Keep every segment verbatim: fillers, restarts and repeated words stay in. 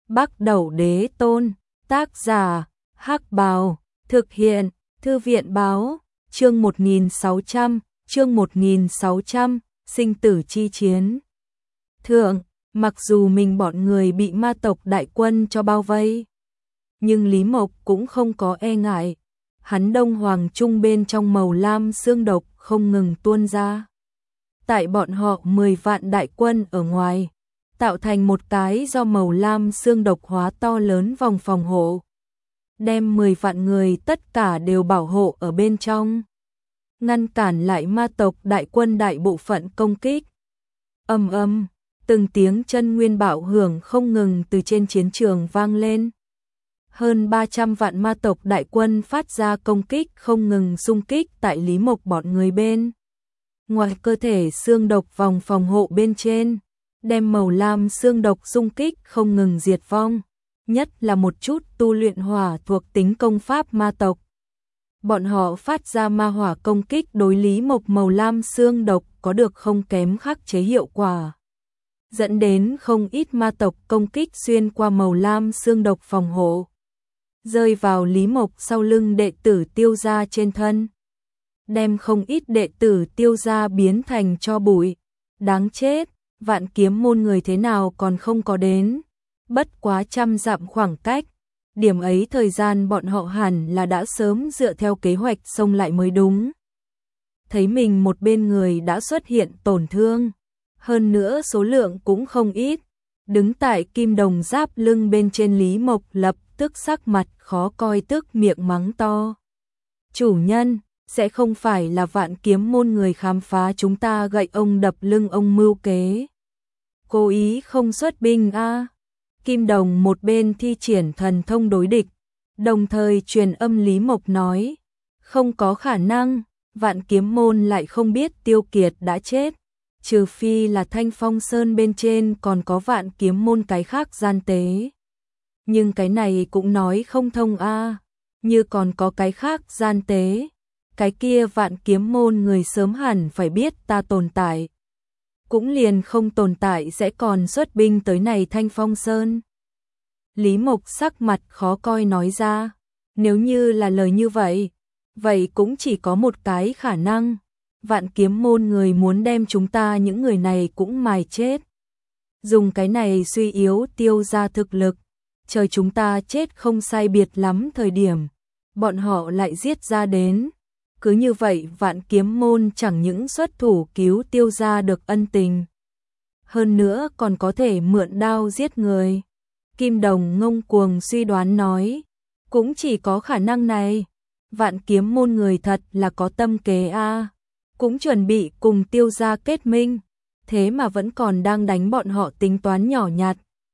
Bắc Đẩu Đế Tôn, tác giả, Hắc Bào, thực hiện, Thư viện Báo, chương một nghìn sáu trăm, chương một nghìn sáu trăm, sinh tử chi chiến. Thượng, mặc dù mình bọn người bị ma tộc đại quân cho bao vây, nhưng Lý Mộc cũng không có e ngại. Hắn đông hoàng trung bên trong màu lam xương độc không ngừng tuôn ra. Tại bọn họ mười vạn đại quân ở ngoài, tạo thành một cái do màu lam xương độc hóa to lớn vòng phòng hộ, đem mười vạn người tất cả đều bảo hộ ở bên trong, ngăn cản lại ma tộc đại quân đại bộ phận công kích. Ầm ầm, từng tiếng chân nguyên bạo hưởng không ngừng từ trên chiến trường vang lên. Hơn ba trăm vạn ma tộc đại quân phát ra công kích không ngừng xung kích tại Lý Mộc bọn người bên ngoài cơ thể xương độc vòng phòng hộ bên trên, đem màu lam xương độc xung kích không ngừng diệt vong, nhất là một chút tu luyện hỏa thuộc tính công pháp ma tộc. Bọn họ phát ra ma hỏa công kích đối Lý Mộc màu lam xương độc có được không kém khắc chế hiệu quả, dẫn đến không ít ma tộc công kích xuyên qua màu lam xương độc phòng hộ, rơi vào Lý Mộc sau lưng đệ tử Tiêu gia trên thân, đem không ít đệ tử Tiêu gia biến thành tro bụi. Đáng chết, Vạn Kiếm môn người thế nào còn không có đến, bất quá trăm dặm khoảng cách, điểm ấy thời gian bọn họ hẳn là đã sớm dựa theo kế hoạch xông lại mới đúng. Thấy mình một bên người đã xuất hiện tổn thương, hơn nữa số lượng cũng không ít, đứng tại kim đồng giáp lưng bên trên Lý Mộc lập tức sắc mặt khó coi, tức miệng mắng to. Chủ nhân, sẽ không phải là Vạn Kiếm môn người khám phá chúng ta gậy ông đập lưng ông mưu kế, cố ý không xuất binh a? À? Kim đồng một bên thi triển thần thông đối địch, đồng thời truyền âm Lý Mộc nói, không có khả năng, Vạn Kiếm môn lại không biết Tiêu Kiệt đã chết, trừ phi là Thanh Phong Sơn bên trên còn có Vạn Kiếm môn cái khác gian tế. Nhưng cái này cũng nói không thông a, à. Như còn có cái khác gian tế, cái kia Vạn Kiếm môn người sớm hẳn phải biết ta tồn tại, cũng liền không tồn tại sẽ còn xuất binh tới này Thanh Phong Sơn. Lý Mộc sắc mặt khó coi nói ra, nếu như là lời như vậy, vậy cũng chỉ có một cái khả năng, Vạn Kiếm môn người muốn đem chúng ta những người này cũng mài chết. Dùng cái này suy yếu Tiêu gia thực lực, chờ chúng ta chết không sai biệt lắm thời điểm, bọn họ lại giết ra đến. Cứ như vậy Vạn Kiếm môn chẳng những xuất thủ cứu Tiêu gia được ân tình, hơn nữa còn có thể mượn đao giết người. Kim đồng ngông cuồng suy đoán nói, cũng chỉ có khả năng này, Vạn Kiếm môn người thật là có tâm kế a, à. Cũng chuẩn bị cùng Tiêu gia kết minh, thế mà vẫn còn đang đánh bọn họ tính toán nhỏ nhặt.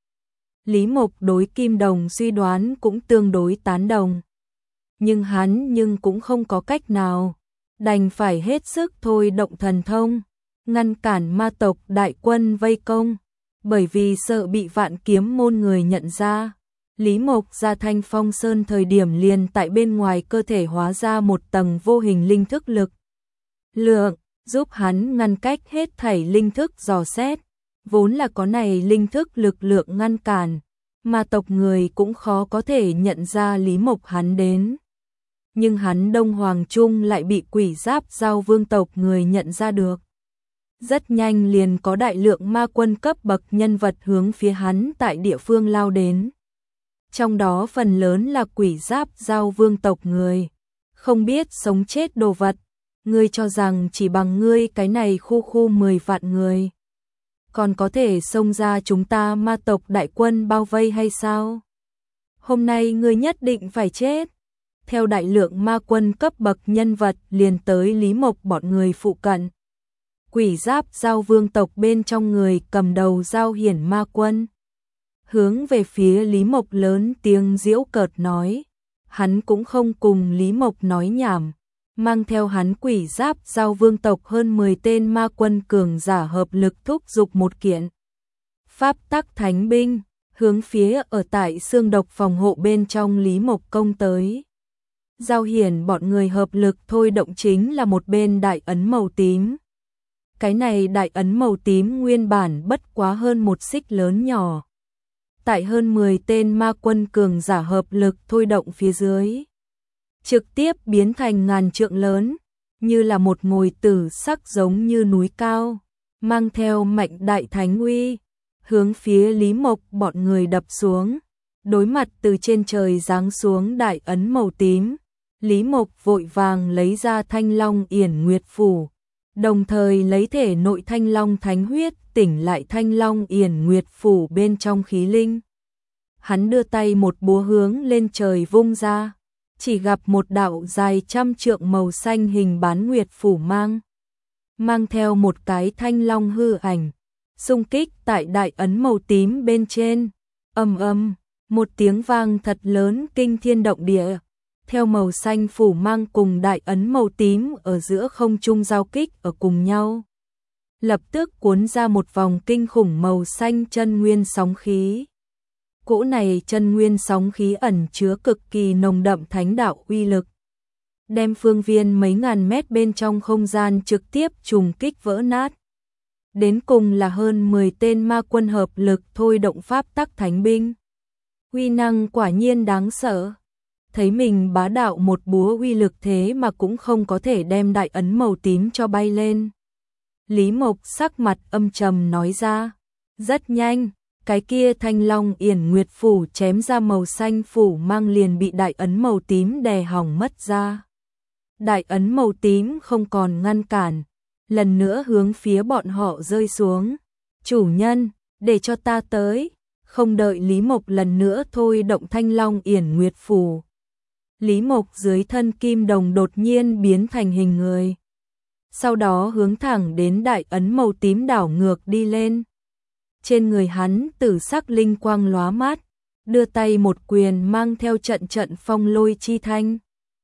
Lý Mộc đối Kim đồng suy đoán cũng tương đối tán đồng, nhưng hắn nhưng cũng không có cách nào, đành phải hết sức thôi động thần thông, ngăn cản ma tộc đại quân vây công, bởi vì sợ bị Vạn Kiếm môn người nhận ra. Lý Mộc ra Thanh Phong Sơn thời điểm liền tại bên ngoài cơ thể hóa ra một tầng vô hình linh thức lực lượng, giúp hắn ngăn cách hết thảy linh thức dò xét, vốn là có này linh thức lực lượng ngăn cản, ma tộc người cũng khó có thể nhận ra Lý Mộc hắn đến. Nhưng hắn Đông Hoàng Trung lại bị Quỷ Giáp Giao vương tộc người nhận ra được. Rất nhanh liền có đại lượng ma quân cấp bậc nhân vật hướng phía hắn tại địa phương lao đến. Trong đó phần lớn là Quỷ Giáp Giao vương tộc người, không biết sống chết đồ vật, ngươi cho rằng chỉ bằng ngươi cái này khu khu mười vạn người, còn có thể xông ra chúng ta ma tộc đại quân bao vây hay sao? Hôm nay ngươi nhất định phải chết. Theo đại lượng ma quân cấp bậc nhân vật liền tới Lý Mộc bọn người phụ cận. Quỷ Giáp Giao vương tộc bên trong người cầm đầu Giao Hiển ma quân, hướng về phía Lý Mộc lớn tiếng giễu cợt nói, hắn cũng không cùng Lý Mộc nói nhảm, mang theo hắn Quỷ Giáp Giao vương tộc hơn mười tên ma quân cường giả hợp lực thúc giục một kiện pháp tắc thánh binh, hướng phía ở tại xương độc phòng hộ bên trong Lý Mộc công tới. Giao Hiển bọn người hợp lực thôi động chính là một bên đại ấn màu tím. Cái này đại ấn màu tím nguyên bản bất quá hơn một xích lớn nhỏ, tại hơn mười tên ma quân cường giả hợp lực thôi động phía dưới, trực tiếp biến thành ngàn trượng lớn, như là một ngôi tử sắc giống như núi cao, mang theo mạnh đại thánh uy, hướng phía Lý Mộc bọn người đập xuống. Đối mặt từ trên trời giáng xuống đại ấn màu tím, Lý Mộc vội vàng lấy ra Thanh Long Yển Nguyệt Phủ, đồng thời lấy thể nội Thanh Long thánh huyết tỉnh lại Thanh Long Yển Nguyệt Phủ bên trong khí linh. Hắn đưa tay một búa hướng lên trời vung ra, chỉ gặp một đạo dài trăm trượng màu xanh hình bán nguyệt phủ mang, mang theo một cái thanh long hư ảnh, xung kích tại đại ấn màu tím bên trên. Ầm ầm, một tiếng vang thật lớn kinh thiên động địa, theo màu xanh phủ mang cùng đại ấn màu tím ở giữa không trung giao kích ở cùng nhau, lập tức cuốn ra một vòng kinh khủng màu xanh chân nguyên sóng khí. Cỗ này chân nguyên sóng khí ẩn chứa cực kỳ nồng đậm thánh đạo uy lực, đem phương viên mấy ngàn mét bên trong không gian trực tiếp trùng kích vỡ nát. Đến cùng là hơn mười tên ma quân hợp lực thôi động pháp tắc thánh binh. Uy năng quả nhiên đáng sợ. Thấy mình bá đạo một búa uy lực thế mà cũng không có thể đem đại ấn màu tím cho bay lên. Lý Mộc sắc mặt âm trầm nói ra. Rất nhanh, cái kia Thanh Long Yển Nguyệt Phủ chém ra màu xanh phủ mang liền bị đại ấn màu tím đè hỏng mất ra. Đại ấn màu tím không còn ngăn cản, lần nữa hướng phía bọn họ rơi xuống. Chủ nhân, để cho ta tới. Không đợi Lý Mộc lần nữa thôi động Thanh Long Yển Nguyệt Phủ, Lý Mộc dưới thân kim đồng đột nhiên biến thành hình người, sau đó hướng thẳng đến đại ấn màu tím đảo ngược đi lên. Trên người hắn tử sắc linh quang lóa mát, đưa tay một quyền mang theo trận trận phong lôi chi thanh,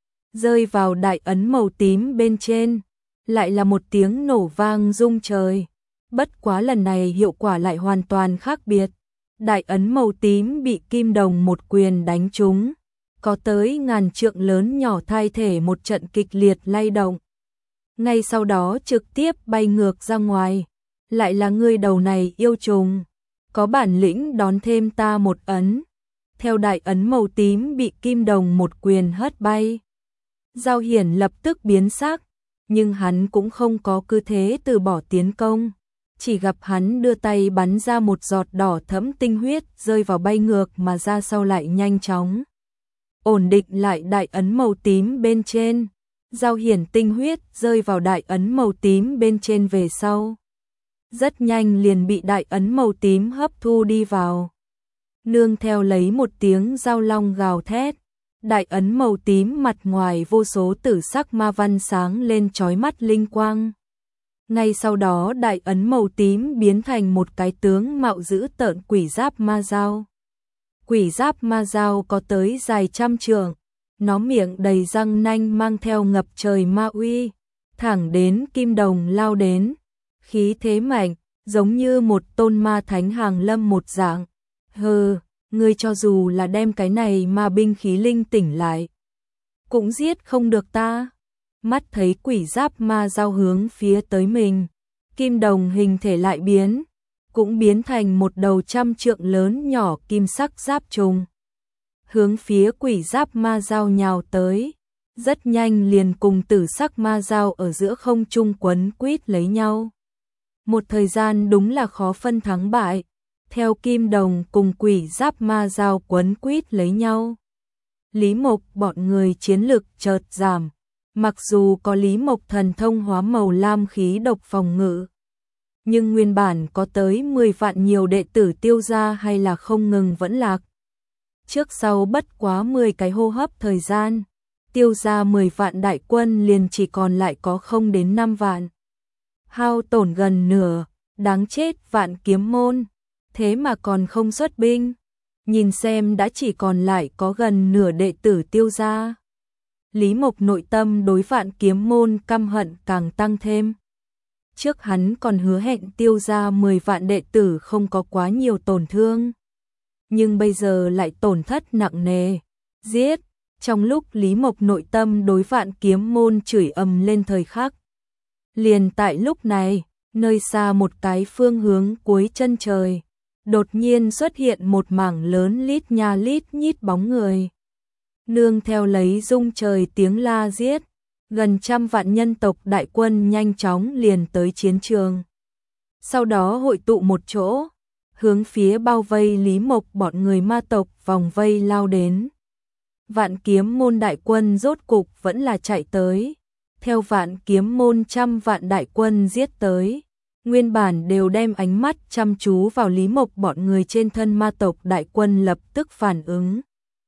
rơi vào đại ấn màu tím bên trên, lại là một tiếng nổ vang rung trời. Bất quá lần này hiệu quả lại hoàn toàn khác biệt. Đại ấn màu tím bị kim đồng một quyền đánh trúng, có tới ngàn trượng lớn nhỏ thay thể một trận kịch liệt lay động. Ngay sau đó trực tiếp bay ngược ra ngoài. Lại là ngươi đầu này yêu trùng, có bản lĩnh đón thêm ta một ấn. Theo đại ấn màu tím bị kim đồng một quyền hất bay, Giao Hiển lập tức biến sắc, nhưng hắn cũng không có cứ thế từ bỏ tiến công. Chỉ gặp hắn đưa tay bắn ra một giọt đỏ thẫm tinh huyết rơi vào bay ngược mà ra sau lại nhanh chóng ổn định lại đại ấn màu tím bên trên. Giao Hiển tinh huyết rơi vào đại ấn màu tím bên trên về sau, rất nhanh liền bị đại ấn màu tím hấp thu đi vào. Nương theo lấy một tiếng giao long gào thét, đại ấn màu tím mặt ngoài vô số tử sắc ma văn sáng lên chói mắt linh quang. Ngay sau đó đại ấn màu tím biến thành một cái tướng mạo dữ tợn quỷ giáp ma dao. Quỷ giáp ma dao có tới dài trăm trượng, nó miệng đầy răng nanh mang theo ngập trời ma uy, thẳng đến kim đồng lao đến, khí thế mạnh, giống như một tôn ma thánh hàng lâm một dạng. Hừ, ngươi cho dù là đem cái này ma binh khí linh tỉnh lại, cũng giết không được ta. Mắt thấy quỷ giáp ma dao hướng phía tới mình, kim đồng hình thể lại biến, cũng biến thành một đầu trăm trượng lớn nhỏ kim sắc giáp trùng, hướng phía quỷ giáp ma dao nhào tới, rất nhanh liền cùng tử sắc ma dao ở giữa không trung quấn quýt lấy nhau. Một thời gian đúng là khó phân thắng bại, theo kim đồng cùng quỷ giáp ma dao quấn quýt lấy nhau. Lý Mộc bọn người chiến lực chợt giảm, mặc dù có Lý Mộc thần thông hóa màu lam khí độc phòng ngự, nhưng nguyên bản có tới mười vạn nhiều đệ tử Tiêu gia hay là không ngừng vẫn lạc. Trước sau bất quá mười cái hô hấp thời gian, Tiêu gia mười vạn đại quân liền chỉ còn lại có không đến năm vạn. Hao tổn gần nửa, đáng chết Vạn Kiếm môn, thế mà còn không xuất binh. Nhìn xem đã chỉ còn lại có gần nửa đệ tử Tiêu gia. Lý Mộc nội tâm đối Vạn Kiếm môn căm hận càng tăng thêm. Trước hắn còn hứa hẹn Tiêu gia mười vạn đệ tử không có quá nhiều tổn thương, nhưng bây giờ lại tổn thất nặng nề. Giết! Trong lúc Lý Mộc nội tâm đối Vạn Kiếm môn chửi ầm lên thời khắc, liền tại lúc này, nơi xa một cái phương hướng cuối chân trời, đột nhiên xuất hiện một mảng lớn lít nha lít nhít bóng người. Nương theo lấy rung trời tiếng la giết, gần trăm vạn nhân tộc đại quân nhanh chóng liền tới chiến trường. Sau đó hội tụ một chỗ, hướng phía bao vây Lý Mộc bọn người ma tộc vòng vây lao đến. Vạn Kiếm môn đại quân rốt cục vẫn là chạy tới, theo Vạn Kiếm môn trăm vạn đại quân giết tới. Nguyên bản đều đem ánh mắt chăm chú vào Lý Mộc bọn người trên thân ma tộc đại quân lập tức phản ứng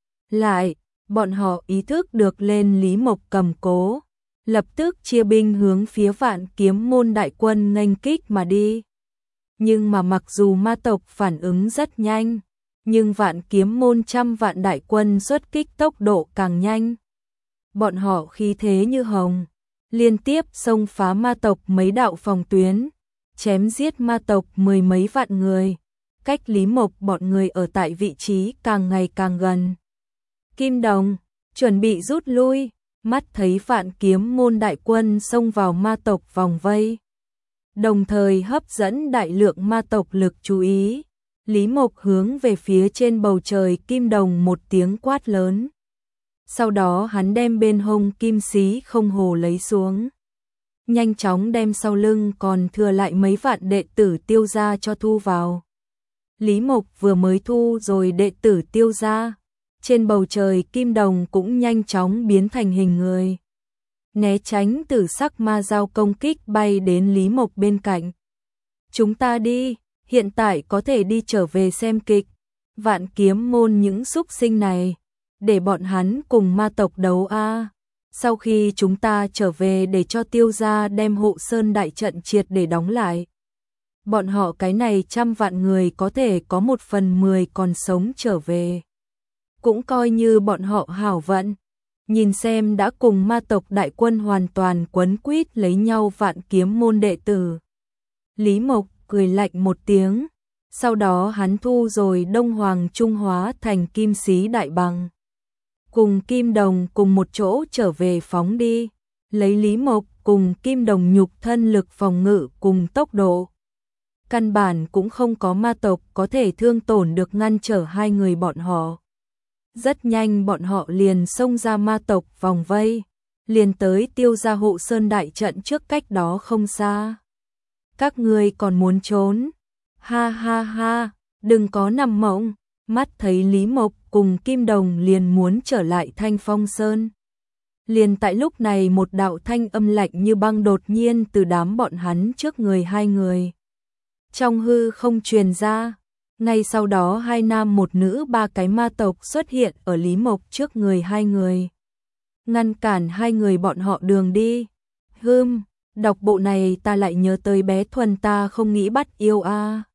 lại, bọn họ ý thức được lên Lý Mộc cầm cố, lập tức chia binh hướng phía Vạn Kiếm môn đại quân nghênh kích mà đi. Nhưng mà mặc dù ma tộc phản ứng rất nhanh, nhưng Vạn Kiếm môn trăm vạn đại quân xuất kích tốc độ càng nhanh. Bọn họ khí thế như hồng, liên tiếp xông phá ma tộc mấy đạo phòng tuyến, chém giết ma tộc mười mấy vạn người, cách Lý Mộc bọn người ở tại vị trí càng ngày càng gần. Kim Đồng chuẩn bị rút lui, mắt thấy Vạn Kiếm môn đại quân xông vào ma tộc vòng vây, đồng thời hấp dẫn đại lượng ma tộc lực chú ý. Lý Mộc hướng về phía trên bầu trời Kim Đồng một tiếng quát lớn. Sau đó hắn đem bên hông kim xí không hồ lấy xuống, nhanh chóng đem sau lưng còn thừa lại mấy vạn đệ tử Tiêu gia cho thu vào. Lý Mộc vừa mới thu rồi đệ tử Tiêu gia, trên bầu trời Kim Đồng cũng nhanh chóng biến thành hình người, né tránh tử sắc ma dao công kích bay đến Lý Mộc bên cạnh. Chúng ta đi, hiện tại có thể đi trở về xem kịch. Vạn Kiếm môn những súc sinh này, để bọn hắn cùng ma tộc đấu a. Sau khi chúng ta trở về để cho Tiêu gia đem Hộ Sơn đại trận triệt để đóng lại, bọn họ cái này trăm vạn người có thể có một phần mười còn sống trở về, cũng coi như bọn họ hảo vận. Nhìn xem đã cùng ma tộc đại quân hoàn toàn quấn quýt lấy nhau Vạn Kiếm môn đệ tử, Lý Mộc cười lạnh một tiếng, sau đó hắn thu rồi Đông Hoàng trung hóa thành kim xí đại bằng, cùng Kim Đồng cùng một chỗ trở về phóng đi, lấy Lý Mộc cùng Kim Đồng nhục thân lực phòng ngự cùng tốc độ, căn bản cũng không có ma tộc có thể thương tổn được ngăn trở hai người bọn họ. Rất nhanh bọn họ liền xông ra ma tộc vòng vây, liền tới Tiêu gia Hộ Sơn đại trận trước cách đó không xa. Các ngươi còn muốn trốn? Ha ha ha, đừng có nằm mộng. Mắt thấy Lý Mộc cùng Kim Đồng liền muốn trở lại Thanh Phong Sơn. Liền tại lúc này một đạo thanh âm lạnh như băng đột nhiên từ đám bọn hắn trước người hai người trong hư không truyền ra. Ngay sau đó hai nam một nữ ba cái ma tộc xuất hiện ở Lý Mộc trước người hai người, ngăn cản hai người bọn họ đường đi. Hừm, đọc bộ này ta lại nhớ tới bé Thuần ta không nghĩ bắt yêu a.